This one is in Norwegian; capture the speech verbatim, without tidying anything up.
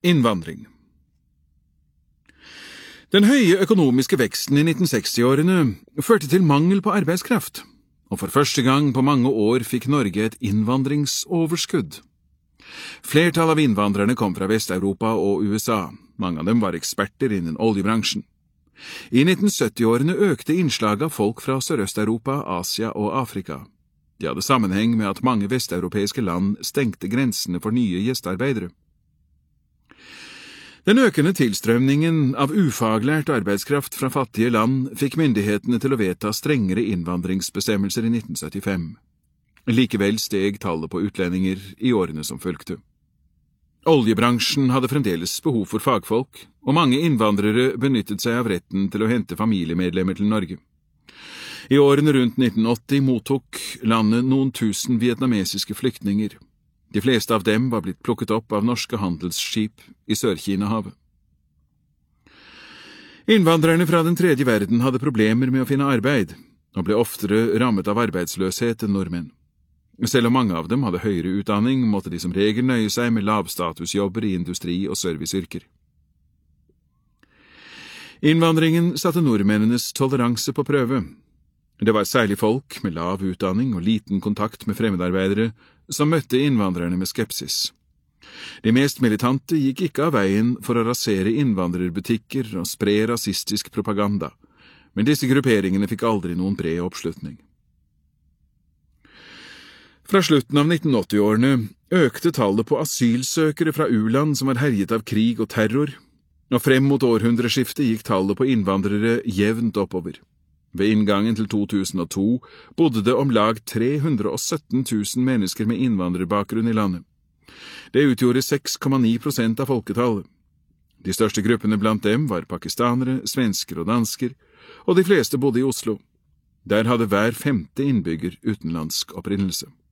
Innvandring. Den høye økonomiske veksten i nitten seksti-årene førte til mangel på arbeidskraft, og for første gang på mange år fikk Norge et innvandringsoverskudd. Flertallet av innvandrerne kom fra Vest-Europa og U S A, mange av dem var eksperter innen oljebransjen. I nitten sytti-årene økte innslaget av folk fra Sørøst-Europa, Asia og Afrika. Det hadde sammenheng med at mange vesteuropeiske land stengte grensene for nye gjestearbeidere. Den økende tilstrømningen av ufaglært arbeidskraft fra fattige land fikk myndighetene til å vedta strengere innvandringsbestemmelser i nitten syttifem. Likevel steg tallet på utlendinger i årene som fulgte. Oljebransjen hadde fremdeles behov for fagfolk, og mange innvandrere benyttet seg av retten til å hente familiemedlemmer til Norge. I årene rundt nitten åtti mottok landet noen tusen vietnamesiske flyktninger. De fleste av dem var blitt plukket opp av norske handelsskip i Sør-Kina-havet. Innvandrerne fra den tredje verden hadde problemer med å finne arbeid, og ble oftere rammet av arbeidsløshet enn nordmenn. Selv om mange av dem hadde høyere utdanning, måtte de som regel nøye seg med lavstatusjobber i industri- og serviceyrker. Innvandringen satte nordmennenes toleranse på prøve. Det var særlig folk med lav utdanning og liten kontakt med fremmedarbeidere som møtte innvandrerne med skepsis. De mest militante gikk ikke av veien for å rasere innvandrerbutikker og spre rasistisk propaganda, men disse grupperingene fikk aldri noen bred oppslutning. Fra slutten av nitten åtti-årene økte tallet på asylsøkere fra u-land som var herjet av krig og terror, og frem mot århundreskiftet gikk tallet på innvandrere jevnt oppover. Ved inngangen til to tusen og to bodde det om lag tre hundre og sytten tusen mennesker med innvandrerbakgrunn i landet. Det utgjorde seks komma ni prosent av folketallet. De største gruppene blant dem var pakistanere, svensker og dansker, og de fleste bodde i Oslo. Der hadde hver femte innbygger utenlandsk opprinnelse.